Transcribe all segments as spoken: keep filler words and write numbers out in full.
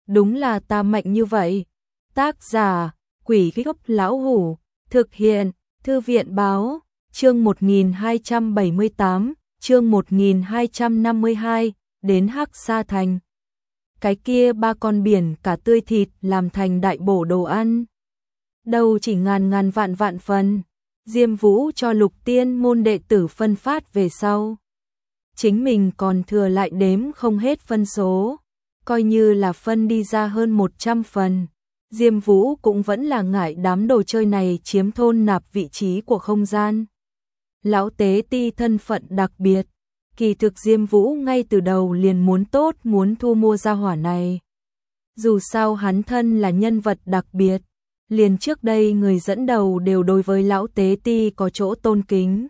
đúng là ta mạnh như vậy. Tác giả, Quỷ Gốc Lão Hủ, thực hiện, Thư viện Báo, chương một nghìn hai trăm bảy mươi tám, chương một nghìn hai trăm năm mươi hai, đến Hắc Sa Thành. Cái kia ba con biển cả tươi thịt làm thành đại bổ đồ ăn. Đâu chỉ ngàn ngàn vạn vạn phần, Diêm Vũ cho Lục Tiên môn đệ tử phân phát về sau. Chính mình còn thừa lại đếm không hết phân số, coi như là phân đi ra hơn một trăm phần. Diêm Vũ cũng vẫn là ngại đám đồ chơi này chiếm thôn nạp vị trí của không gian. Lão Tế Ti thân phận đặc biệt, kỳ thực Diêm Vũ ngay từ đầu liền muốn tốt muốn thu mua gia hỏa này. Dù sao hắn thân là nhân vật đặc biệt, liền trước đây người dẫn đầu đều đối với Lão Tế Ti có chỗ tôn kính.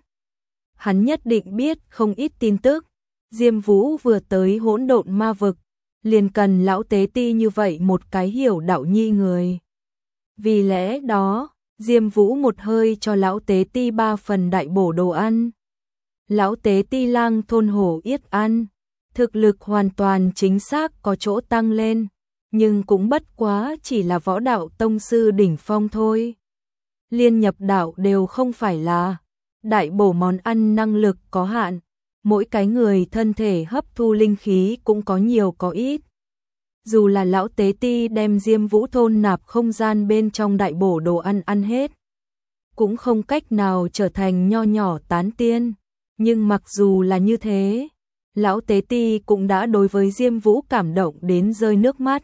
Hắn nhất định biết không ít tin tức, Diêm Vũ vừa tới hỗn độn ma vực, liền cần Lão Tế Ti như vậy một cái hiểu đạo nhi người. Vì lẽ đó, Diêm Vũ một hơi cho Lão Tế Ti ba phần đại bổ đồ ăn. Lão Tế Ti lang thôn hổ yết ăn, thực lực hoàn toàn chính xác có chỗ tăng lên, nhưng cũng bất quá chỉ là võ đạo tông sư đỉnh phong thôi. Liên nhập đạo đều không phải là, đại bổ món ăn năng lực có hạn, mỗi cái người thân thể hấp thu linh khí cũng có nhiều có ít. Dù là Lão Tế Ti đem Diêm Vũ thôn nạp không gian bên trong đại bổ đồ ăn ăn hết, cũng không cách nào trở thành nho nhỏ tán tiên. Nhưng mặc dù là như thế, Lão Tế Ti cũng đã đối với Diêm Vũ cảm động đến rơi nước mắt.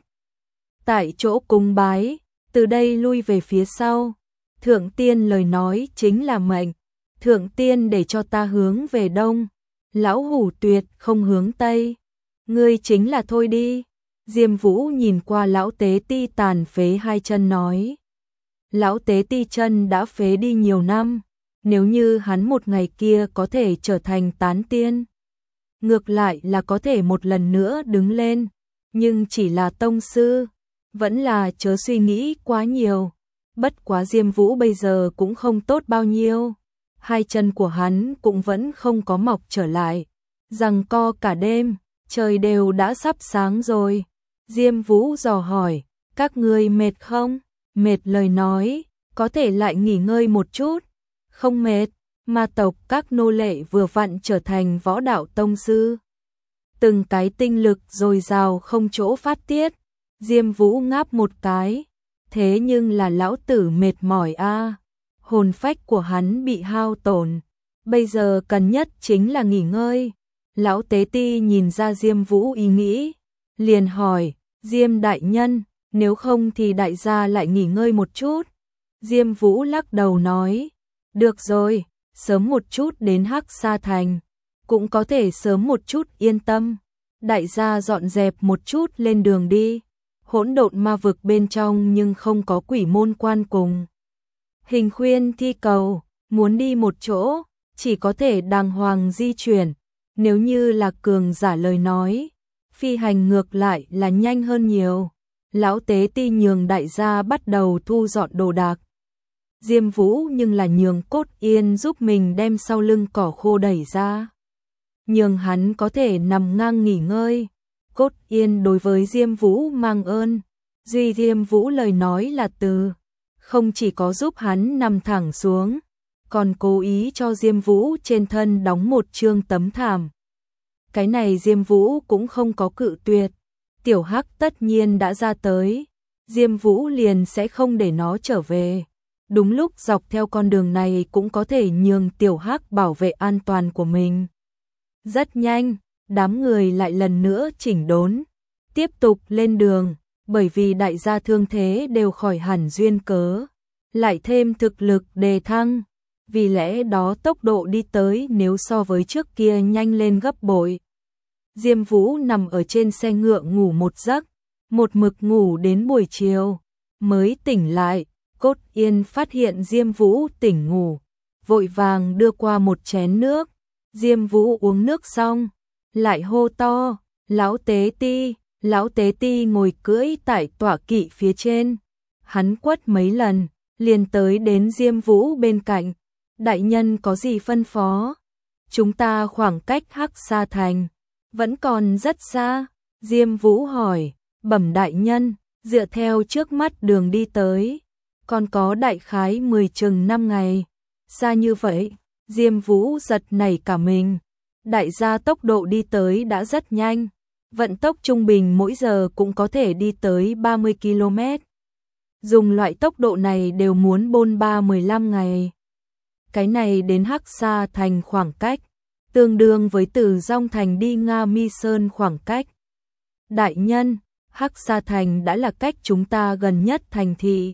Tại chỗ cung bái, từ đây lui về phía sau. Thượng tiên lời nói chính là mệnh. Thượng tiên để cho ta hướng về đông, Lão Hủ tuyệt không hướng tây. Ngươi chính là thôi đi. Diêm Vũ nhìn qua Lão Tế Ti tàn phế hai chân nói. Lão Tế Ti chân đã phế đi nhiều năm, nếu như hắn một ngày kia có thể trở thành tán tiên, ngược lại là có thể một lần nữa đứng lên, nhưng chỉ là tông sư, vẫn là chớ suy nghĩ quá nhiều. Bất quá Diêm Vũ bây giờ cũng không tốt bao nhiêu, hai chân của hắn cũng vẫn không có mọc trở lại, giằng co cả đêm, trời đều đã sắp sáng rồi. Diêm Vũ dò hỏi, các ngươi mệt không? Mệt lời nói, có thể lại nghỉ ngơi một chút. Không mệt, ma tộc các nô lệ vừa vặn trở thành võ đạo tông sư. Từng cái tinh lực dồi dào không chỗ phát tiết. Diêm Vũ ngáp một cái, thế nhưng là lão tử mệt mỏi a, hồn phách của hắn bị hao tổn, bây giờ cần nhất chính là nghỉ ngơi. Lão Tế Ti nhìn ra Diêm Vũ ý nghĩ, liền hỏi, Diêm đại nhân, nếu không thì đại gia lại nghỉ ngơi một chút. Diêm Vũ lắc đầu nói, được rồi, sớm một chút đến Hắc Sa Thành, cũng có thể sớm một chút yên tâm. Đại gia dọn dẹp một chút lên đường đi. Hỗn độn ma vực bên trong nhưng không có quỷ môn quan cùng Hình Khuyên Thi Cầu, muốn đi một chỗ, chỉ có thể đàng hoàng di chuyển. Nếu như là cường giả lời nói, phi hành ngược lại là nhanh hơn nhiều. Lão Tế Ti nhường đại gia bắt đầu thu dọn đồ đạc. Diêm Vũ nhưng là nhường Cốt Yên giúp mình đem sau lưng cỏ khô đẩy ra, nhường hắn có thể nằm ngang nghỉ ngơi. Cốt Yên đối với Diêm Vũ mang ơn, duy Diêm Vũ lời nói là từ, không chỉ có giúp hắn nằm thẳng xuống, còn cố ý cho Diêm Vũ trên thân đóng một trương tấm thảm. Cái này Diêm Vũ cũng không có cự tuyệt, Tiểu Hắc tất nhiên đã ra tới, Diêm Vũ liền sẽ không để nó trở về. Đúng lúc dọc theo con đường này cũng có thể nhường Tiểu Hắc bảo vệ an toàn của mình. Rất nhanh, đám người lại lần nữa chỉnh đốn, tiếp tục lên đường, bởi vì đại gia thương thế đều khỏi hẳn duyên cớ, lại thêm thực lực đề thăng, vì lẽ đó tốc độ đi tới nếu so với trước kia nhanh lên gấp bội. Diêm Vũ nằm ở trên xe ngựa ngủ một giấc, một mực ngủ đến buổi chiều, mới tỉnh lại. Cốt Yên phát hiện Diêm Vũ tỉnh ngủ, vội vàng đưa qua một chén nước. Diêm Vũ uống nước xong, lại hô to, Lão Tế Ti. Lão Tế Ti ngồi cưỡi tại tọa kỵ phía trên, hắn quất mấy lần, liền tới đến Diêm Vũ bên cạnh. Đại nhân có gì phân phó? Chúng ta khoảng cách Hắc Sa Thành vẫn còn rất xa. Diêm Vũ hỏi, Bẩm đại nhân, dựa theo trước mắt đường đi tới, còn có đại khái mười chừng năm ngày. Xa như vậy, Diêm Vũ giật nảy cả mình. Đại gia tốc độ đi tới đã rất nhanh, vận tốc trung bình mỗi giờ cũng có thể đi tới ba mươi ki lô mét. Dùng loại tốc độ này đều muốn bôn ba mười lăm ngày. Cái này đến Hắc Sa Thành khoảng cách, tương đương với từ Dong Thành đi Nga Mi Sơn khoảng cách. Đại nhân, Hắc Sa Thành đã là cách chúng ta gần nhất thành thị.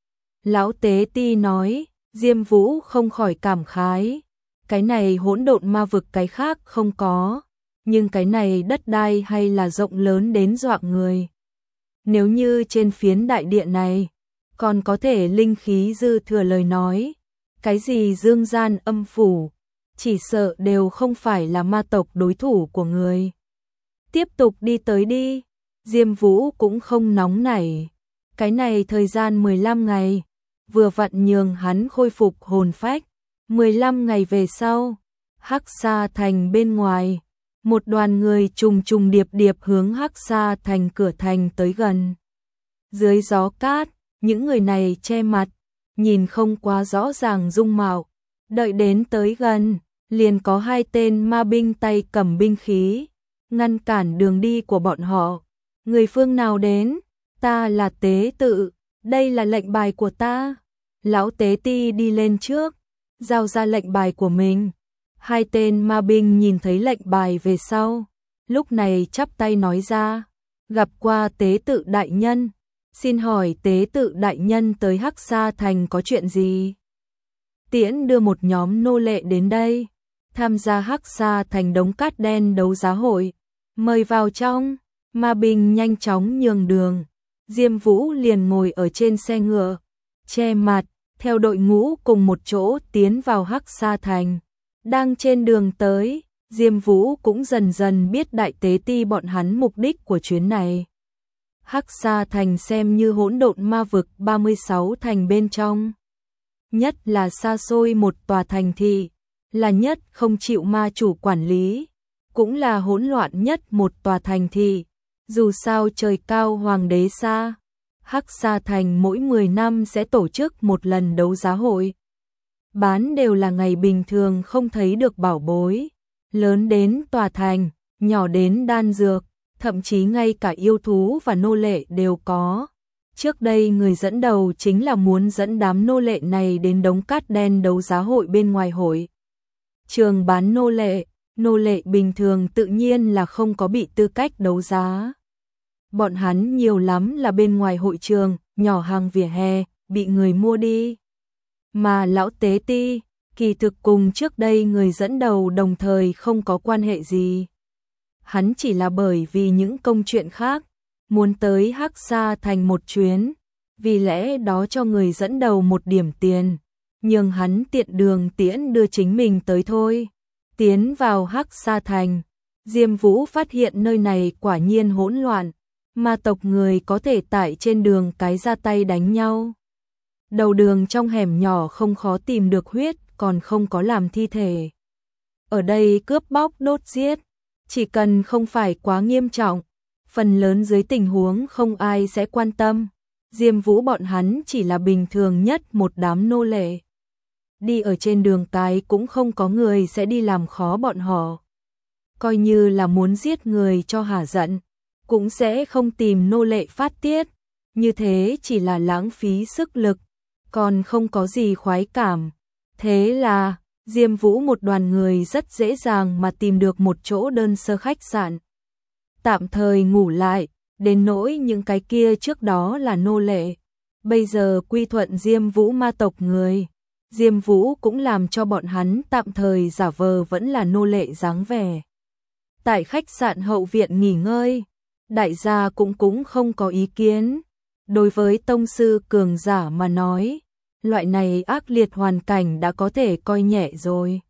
Lão Tế Ti nói, Diêm Vũ không khỏi cảm khái. Cái này hỗn độn ma vực cái khác không có, nhưng cái này đất đai hay là rộng lớn đến dọa người. Nếu như trên phiến đại địa này, còn có thể linh khí dư thừa lời nói, cái gì dương gian âm phủ, chỉ sợ đều không phải là ma tộc đối thủ của người. Tiếp tục đi tới đi, Diêm Vũ cũng không nóng nảy. Cái này thời gian mười lăm ngày, vừa vặn nhường hắn khôi phục hồn phách. mười lăm ngày về sau, Hắc Sa Thành bên ngoài, một đoàn người trùng trùng điệp điệp hướng Hắc Sa Thành cửa thành tới gần. Dưới gió cát, những người này che mặt, nhìn không quá rõ ràng dung mạo. Đợi đến tới gần, liền có hai tên ma binh tay cầm binh khí, ngăn cản đường đi của bọn họ. Người phương nào đến? Ta là tế tự, đây là lệnh bài của ta. Lão Tế Ti đi lên trước, giao ra lệnh bài của mình. Hai tên ma binh nhìn thấy lệnh bài về sau, lúc này chắp tay nói ra, gặp qua tế tự đại nhân, xin hỏi tế tự đại nhân tới Hắc Sa Thành có chuyện gì? Tiễn đưa một nhóm nô lệ đến đây, tham gia Hắc Sa Thành đống cát đen đấu giá hội, mời vào trong. Ma binh nhanh chóng nhường đường, Diêm Vũ liền ngồi ở trên xe ngựa, che mặt, theo đội ngũ cùng một chỗ tiến vào Hắc Sa Thành. Đang trên đường tới, Diêm Vũ cũng dần dần biết Đại Tế Ti bọn hắn mục đích của chuyến này. Hắc Sa Thành xem như hỗn độn ma vực ba mươi sáu thành bên trong. Nhất là xa xôi một tòa thành thị, là nhất không chịu ma chủ quản lý, cũng là hỗn loạn nhất một tòa thành thị. Dù sao trời cao hoàng đế xa, Hắc Sa Thành mỗi mười năm sẽ tổ chức một lần đấu giá hội. Bán đều là ngày bình thường không thấy được bảo bối, lớn đến tòa thành, nhỏ đến đan dược, thậm chí ngay cả yêu thú và nô lệ đều có. Trước đây người dẫn đầu chính là muốn dẫn đám nô lệ này đến đống cát đen đấu giá hội bên ngoài hội trường bán nô lệ, nô lệ bình thường tự nhiên là không có bị tư cách đấu giá. Bọn hắn nhiều lắm là bên ngoài hội trường, nhỏ hàng vỉa hè, bị người mua đi. Mà lão Tế Ti, kỳ thực cùng trước đây người dẫn đầu đồng thời không có quan hệ gì. Hắn chỉ là bởi vì những công chuyện khác, muốn tới Hắc Sa Thành một chuyến, vì lẽ đó cho người dẫn đầu một điểm tiền, nhưng hắn tiện đường tiễn đưa chính mình tới thôi. Tiến vào Hắc Sa Thành, Diêm Vũ phát hiện nơi này quả nhiên hỗn loạn, ma tộc người có thể tại trên đường cái ra tay đánh nhau. Đầu đường trong hẻm nhỏ không khó tìm được huyết, còn không có làm thi thể. Ở đây cướp bóc đốt giết, chỉ cần không phải quá nghiêm trọng, phần lớn dưới tình huống không ai sẽ quan tâm. Diêm Vũ bọn hắn chỉ là bình thường nhất một đám nô lệ. Đi ở trên đường cái cũng không có người sẽ đi làm khó bọn họ. Coi như là muốn giết người cho hả giận, cũng sẽ không tìm nô lệ phát tiết. Như thế chỉ là lãng phí sức lực, còn không có gì khoái cảm. Thế là, Diêm Vũ một đoàn người rất dễ dàng mà tìm được một chỗ đơn sơ khách sạn. Tạm thời ngủ lại, đến nỗi những cái kia trước đó là nô lệ, bây giờ quy thuận Diêm Vũ ma tộc người. Diêm Vũ cũng làm cho bọn hắn tạm thời giả vờ vẫn là nô lệ dáng vẻ. Tại khách sạn hậu viện nghỉ ngơi, đại gia cũng cũng không có ý kiến. Đối với tông sư cường giả mà nói, loại này ác liệt hoàn cảnh đã có thể coi nhẹ rồi.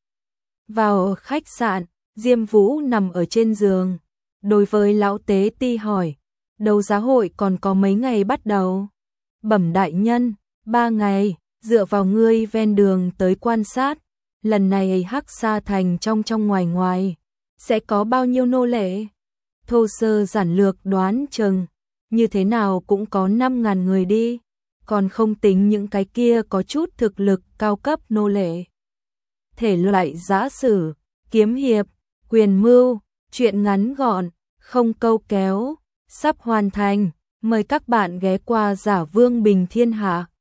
Vào khách sạn, Diêm Vũ nằm ở trên giường. Đối với lão Tế Ti hỏi, đấu giá hội còn có mấy ngày bắt đầu? Bẩm đại nhân, ba ngày, dựa vào ngươi ven đường tới quan sát. Lần này Hắc Sa Thành trong trong ngoài ngoài, sẽ có bao nhiêu nô lệ? Thô sơ giản lược đoán chừng, như thế nào cũng có năm ngàn người đi, còn không tính những cái kia có chút thực lực cao cấp nô lệ. Thể loại giã sử, kiếm hiệp, quyền mưu, truyện ngắn gọn, không câu kéo, sắp hoàn thành, mời các bạn ghé qua Giả Vương Bình Thiên Hạ.